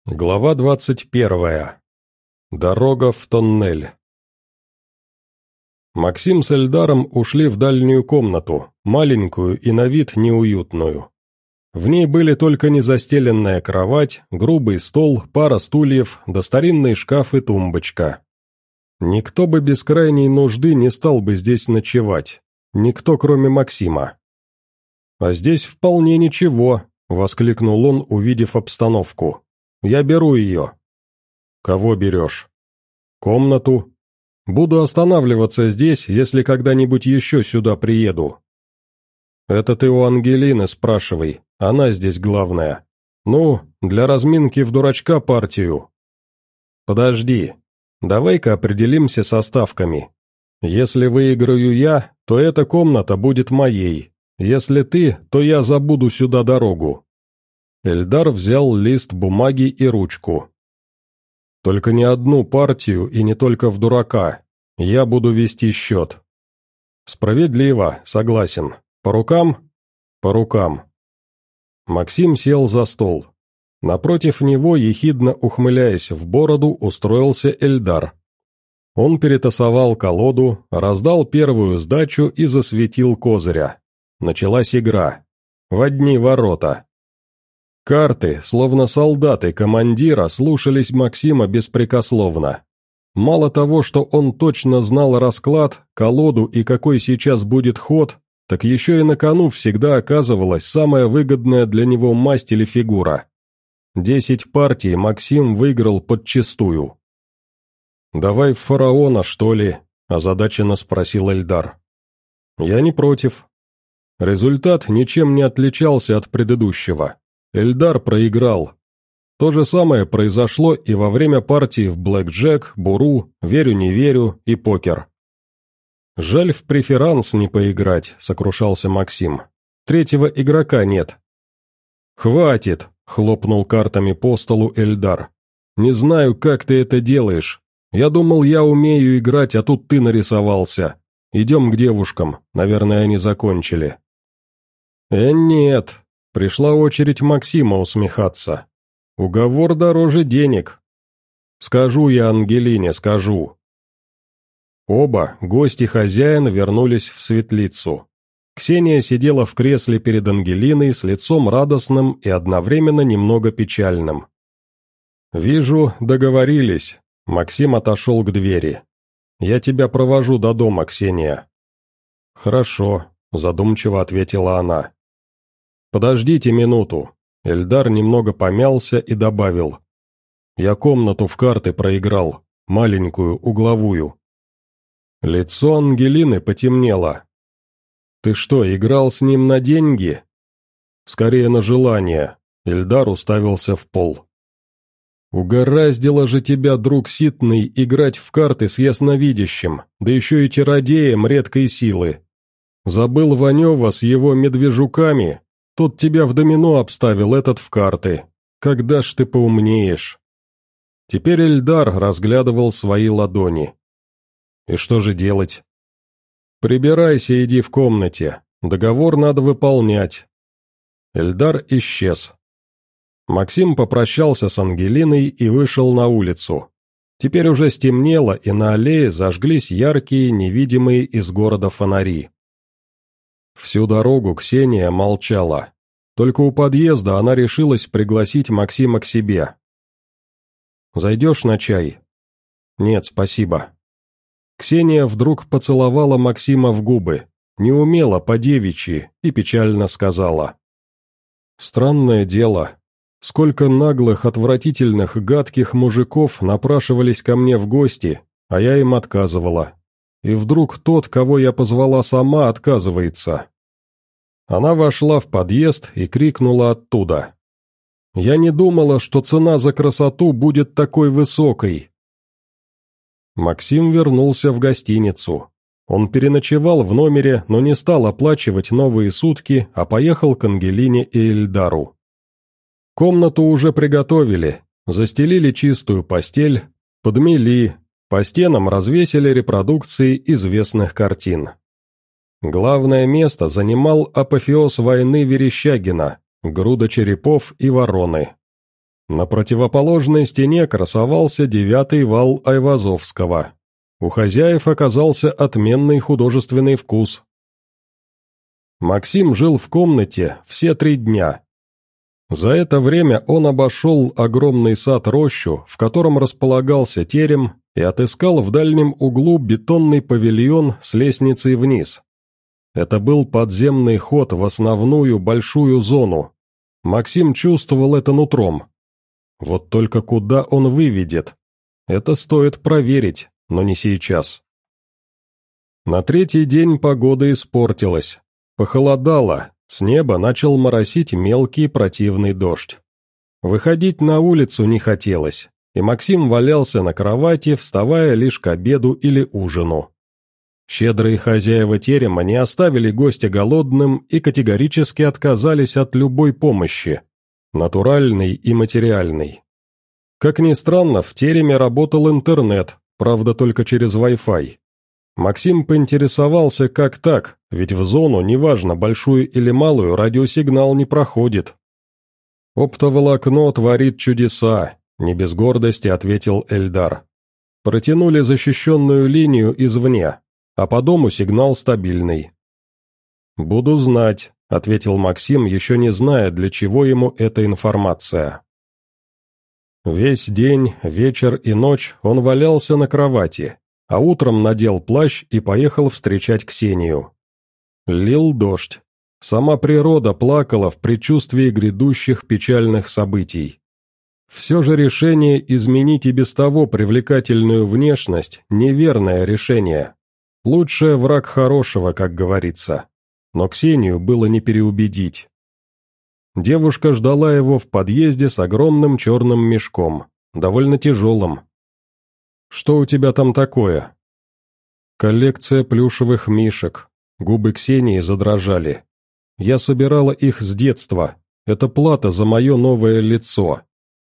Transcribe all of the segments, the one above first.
Глава 21. Дорога в тоннель. Максим с Эльдаром ушли в дальнюю комнату, маленькую и на вид неуютную. В ней были только незастеленная кровать, грубый стол, пара стульев, да старинный шкаф и тумбочка. Никто бы без крайней нужды не стал бы здесь ночевать, никто кроме Максима. «А здесь вполне ничего», — воскликнул он, увидев обстановку. «Я беру ее». «Кого берешь?» «Комнату. Буду останавливаться здесь, если когда-нибудь еще сюда приеду». «Это ты у Ангелины спрашивай, она здесь главная. Ну, для разминки в дурачка партию». «Подожди, давай-ка определимся со ставками. Если выиграю я, то эта комната будет моей. Если ты, то я забуду сюда дорогу». Эльдар взял лист бумаги и ручку. «Только не одну партию и не только в дурака. Я буду вести счет». «Справедливо, согласен. По рукам?» «По рукам». Максим сел за стол. Напротив него, ехидно ухмыляясь в бороду, устроился Эльдар. Он перетасовал колоду, раздал первую сдачу и засветил козыря. Началась игра. В одни ворота. Карты, словно солдаты командира, слушались Максима беспрекословно. Мало того, что он точно знал расклад, колоду и какой сейчас будет ход, так еще и на кону всегда оказывалась самая выгодная для него масть или фигура. 10 партий Максим выиграл подчистую. «Давай в фараона, что ли?» – озадаченно спросил Эльдар. «Я не против». Результат ничем не отличался от предыдущего. Эльдар проиграл. То же самое произошло и во время партий в блэкджек, буру, верю-не верю и покер. «Жаль в преферанс не поиграть», — сокрушался Максим. «Третьего игрока нет». «Хватит», — хлопнул картами по столу Эльдар. «Не знаю, как ты это делаешь. Я думал, я умею играть, а тут ты нарисовался. Идем к девушкам, наверное, они закончили». Нет. Пришла очередь Максима усмехаться. Уговор дороже денег. Скажу я Ангелине, скажу. Оба, гость и хозяин, вернулись в светлицу. Ксения сидела в кресле перед Ангелиной с лицом радостным и одновременно немного печальным. «Вижу, договорились». Максим отошел к двери. «Я тебя провожу до дома, Ксения». «Хорошо», — задумчиво ответила она. «Подождите минуту». Эльдар немного помялся и добавил. «Я комнату в карты проиграл, маленькую, угловую». Лицо Ангелины потемнело. «Ты что, играл с ним на деньги?» «Скорее на желание», — Эльдар уставился в пол. «Угораздило же тебя, друг Ситный, играть в карты с ясновидящим, да еще и чародеем редкой силы. Забыл Ванева с его медвежуками?» Тот тебя в домино обставил, этот в карты. Когда ж ты поумнеешь?» Теперь Эльдар разглядывал свои ладони. «И что же делать?» «Прибирайся, иди в комнате. Договор надо выполнять». Эльдар исчез. Максим попрощался с Ангелиной и вышел на улицу. Теперь уже стемнело, и на аллее зажглись яркие, невидимые из города фонари. Всю дорогу Ксения молчала. Только у подъезда она решилась пригласить Максима к себе. «Зайдешь на чай?» «Нет, спасибо». Ксения вдруг поцеловала Максима в губы, неумело по-девичьи, и печально сказала. «Странное дело. Сколько наглых, отвратительных, гадких мужиков напрашивались ко мне в гости, а я им отказывала. И вдруг тот, кого я позвала сама, отказывается». Она вошла в подъезд и крикнула оттуда. «Я не думала, что цена за красоту будет такой высокой». Максим вернулся в гостиницу. Он переночевал в номере, но не стал оплачивать новые сутки, а поехал к Ангелине и Эльдару. Комнату уже приготовили, застелили чистую постель, подмели, по стенам развесили репродукции известных картин. Главное место занимал апофеоз войны Верещагина, груда черепов и вороны. На противоположной стене красовался 9-й вал Айвазовского. У хозяев оказался отменный художественный вкус. Максим жил в комнате все 3 дня. За это время он обошел огромный сад-рощу, в котором располагался терем, и отыскал в дальнем углу бетонный павильон с лестницей вниз. Это был подземный ход в основную большую зону. Максим чувствовал это нутром. Вот только куда он выведет? Это стоит проверить, но не сейчас. На 3-й день погода испортилась. Похолодало, с неба начал моросить мелкий противный дождь. Выходить на улицу не хотелось, и Максим валялся на кровати, вставая лишь к обеду или ужину. Щедрые хозяева терема не оставили гостя голодным и категорически отказались от любой помощи, натуральной и материальной. Как ни странно, в тереме работал интернет, правда только через Wi-Fi. Максим поинтересовался, как так, ведь в зону, неважно, большую или малую, радиосигнал не проходит. «Оптоволокно творит чудеса», — не без гордости ответил Эльдар. «Протянули защищенную линию извне, а по дому сигнал стабильный». «Буду знать», — ответил Максим, еще не зная, для чего ему эта информация. Весь день, вечер и ночь он валялся на кровати, а утром надел плащ и поехал встречать Ксению. Лил дождь. Сама природа плакала в предчувствии грядущих печальных событий. Все же решение изменить и без того привлекательную внешность – неверное решение. Лучший враг хорошего, как говорится. Но Ксению было не переубедить. Девушка ждала его в подъезде с огромным черным мешком, довольно тяжелым. «Что у тебя там такое?» «Коллекция плюшевых мишек». Губы Ксении задрожали. «Я собирала их с детства. Это плата за мое новое лицо».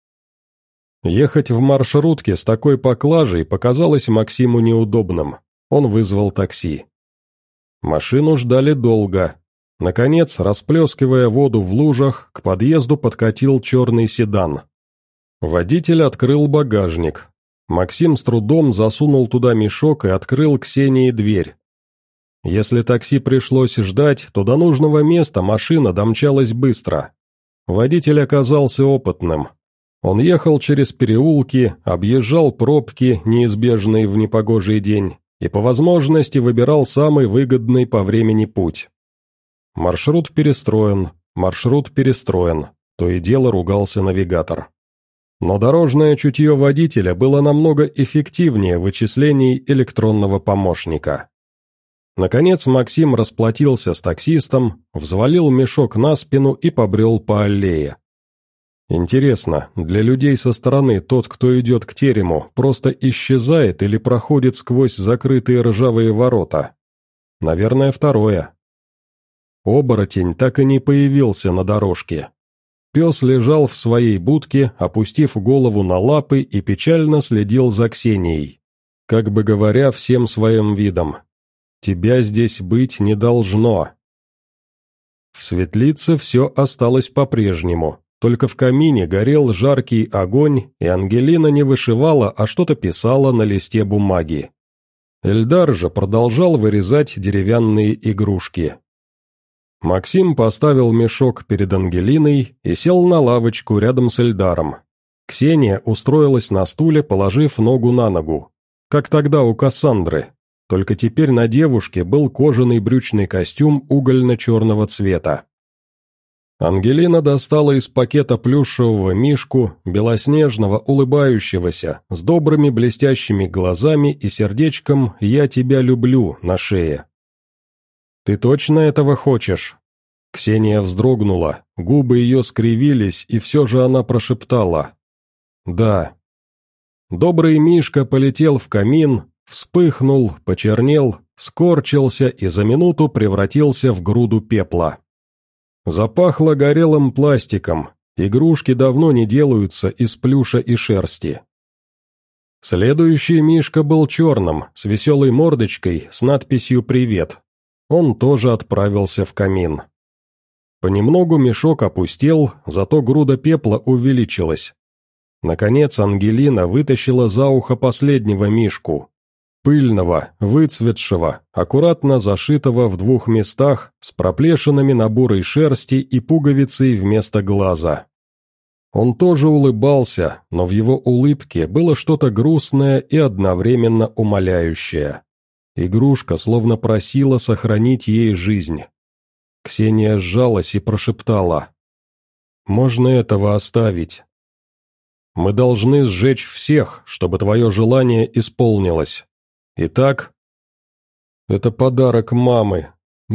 Ехать в маршрутке с такой поклажей показалось Максиму неудобным. Он вызвал такси. Машину ждали долго. Наконец, расплескивая воду в лужах, к подъезду подкатил черный седан. Водитель открыл багажник. Максим с трудом засунул туда мешок и открыл Ксении дверь. Если такси пришлось ждать, то до нужного места машина домчалась быстро. Водитель оказался опытным. Он ехал через переулки, объезжал пробки, неизбежные в непогожий день, и по возможности выбирал самый выгодный по времени путь. Маршрут перестроен, то и дело ругался навигатор. Но дорожное чутье водителя было намного эффективнее вычислений электронного помощника. Наконец Максим расплатился с таксистом, взвалил мешок на спину и побрел по аллее. Интересно, для людей со стороны тот, кто идет к терему, просто исчезает или проходит сквозь закрытые ржавые ворота? Наверное, второе. Оборотень так и не появился на дорожке. Пес лежал в своей будке, опустив голову на лапы и печально следил за Ксенией, как бы говоря всем своим видом: «Тебя здесь быть не должно». В светлице все осталось по-прежнему, только в камине горел жаркий огонь, и Ангелина не вышивала, а что-то писала на листе бумаги. Эльдар же продолжал вырезать деревянные игрушки. Максим поставил мешок перед Ангелиной и сел на лавочку рядом с Эльдаром. Ксения устроилась на стуле, положив ногу на ногу, как тогда у Кассандры. Только теперь на девушке был кожаный брючный костюм угольно-черного цвета. Ангелина достала из пакета плюшевого мишку, белоснежного, улыбающегося, с добрыми блестящими глазами и сердечком «Я тебя люблю» на шее. «Ты точно этого хочешь?» Ксения вздрогнула, губы ее скривились, и все же она прошептала: «Да». Добрый мишка полетел в камин, вспыхнул, почернел, скорчился и за минуту превратился в груду пепла. Запахло горелым пластиком, игрушки давно не делаются из плюша и шерсти. Следующий мишка был черным, с веселой мордочкой, с надписью «Привет». Он тоже отправился в камин. Понемногу мешок опустел, зато груда пепла увеличилась. Наконец Ангелина вытащила за ухо последнего мишку. Пыльного, выцветшего, аккуратно зашитого в 2 местах, с проплешинами на бурой шерсти и пуговицей вместо глаза. Он тоже улыбался, но в его улыбке было что-то грустное и одновременно умоляющее. Игрушка словно просила сохранить ей жизнь. Ксения сжалась и прошептала: «Можно этого оставить? Мы должны сжечь всех, чтобы твое желание исполнилось. Итак, это подарок мамы,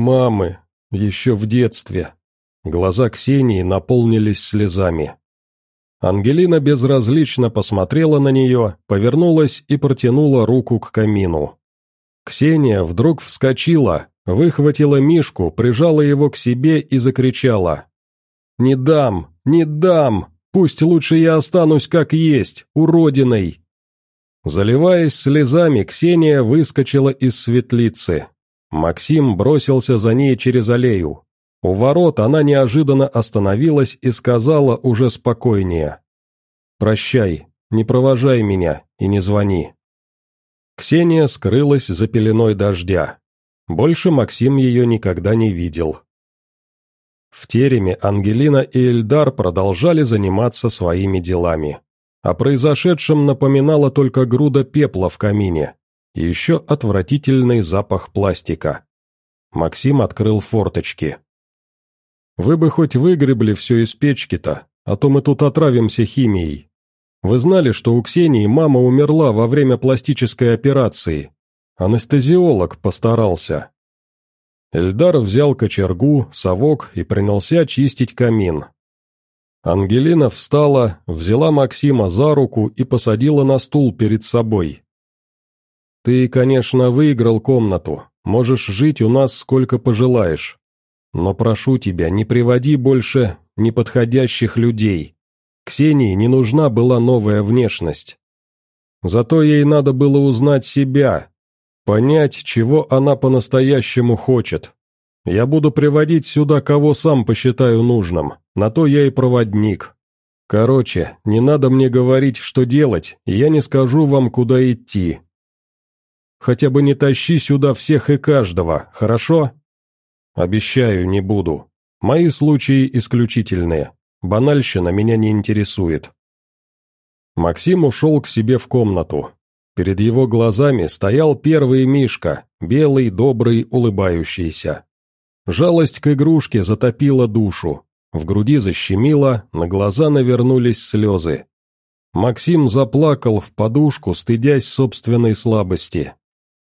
еще в детстве». Глаза Ксении наполнились слезами. Ангелина безразлично посмотрела на нее, повернулась и протянула руку к камину. Ксения вдруг вскочила, выхватила мишку, прижала его к себе и закричала: «Не дам, не дам! Пусть лучше я останусь как есть, уродиной!» Заливаясь слезами, Ксения выскочила из светлицы. Максим бросился за ней через аллею. У ворот она неожиданно остановилась и сказала уже спокойнее: «Прощай, не провожай меня и не звони». Ксения скрылась за пеленой дождя. Больше Максим ее никогда не видел. В тереме Ангелина и Эльдар продолжали заниматься своими делами. О произошедшем напоминала только груда пепла в камине и еще отвратительный запах пластика. Максим открыл форточки. «Вы бы хоть выгребли все из печки-то, а то мы тут отравимся химией. Вы знали, что у Ксении мама умерла во время пластической операции? Анестезиолог постарался». Эльдар взял кочергу, совок и принялся чистить камин. Ангелина встала, взяла Максима за руку и посадила на стул перед собой. «Ты, конечно, выиграл комнату, можешь жить у нас сколько пожелаешь. Но прошу тебя, не приводи больше неподходящих людей. Ксении не нужна была новая внешность. Зато ей надо было узнать себя, понять, чего она по-настоящему хочет. Я буду приводить сюда, кого сам посчитаю нужным, на то я и проводник. Короче, не надо мне говорить, что делать, и я не скажу вам, куда идти. Хотя бы не тащи сюда всех и каждого, хорошо? Обещаю, не буду. Мои случаи исключительные. Банальщина меня не интересует». Максим ушел к себе в комнату. Перед его глазами стоял первый Мишка, белый, добрый, улыбающийся. Жалость к игрушке затопила душу, в груди защемило, на глаза навернулись слезы. Максим заплакал в подушку, стыдясь собственной слабости.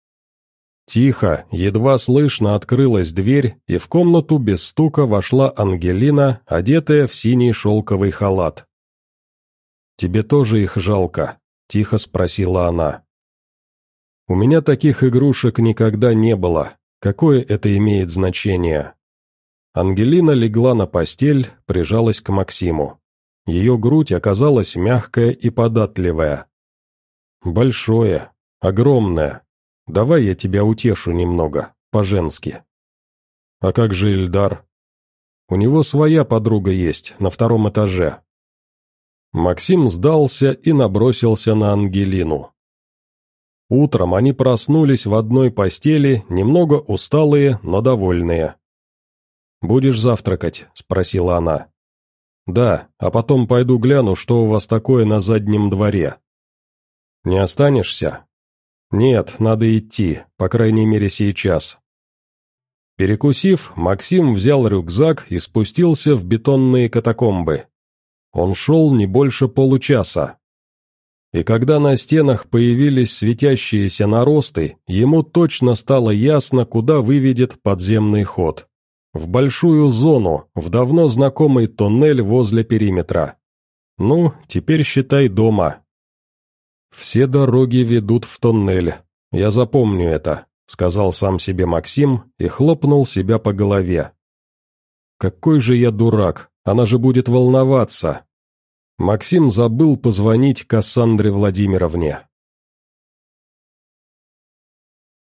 Тихо, едва слышно открылась дверь, и в комнату без стука вошла Ангелина, одетая в синий шелковый халат. «Тебе тоже их жалко?» – тихо спросила она. «У меня таких игрушек никогда не было. Какое это имеет значение?» Ангелина легла на постель, прижалась к Максиму. Ее грудь оказалась мягкая и податливая. «Большое, огромное. Давай я тебя утешу немного, по-женски». «А как же Эльдар?» «У него своя подруга есть, на 2 этаже». Максим сдался и набросился на Ангелину. Утром они проснулись в одной постели, немного усталые, но довольные. «Будешь завтракать?» – спросила она. «Да, а потом пойду гляну, что у вас такое на заднем дворе». «Не останешься?» «Нет, надо идти, по крайней мере сейчас». Перекусив, Максим взял рюкзак и спустился в бетонные катакомбы. Он шел не больше получаса. И когда на стенах появились светящиеся наросты, ему точно стало ясно, куда выведет подземный ход. В большую зону, в давно знакомый тоннель возле периметра. Ну, теперь считай дома. «Все дороги ведут в тоннель, я запомню это», — сказал сам себе Максим и хлопнул себя по голове. «Какой же я дурак, она же будет волноваться». Максим забыл позвонить Кассандре Владимировне.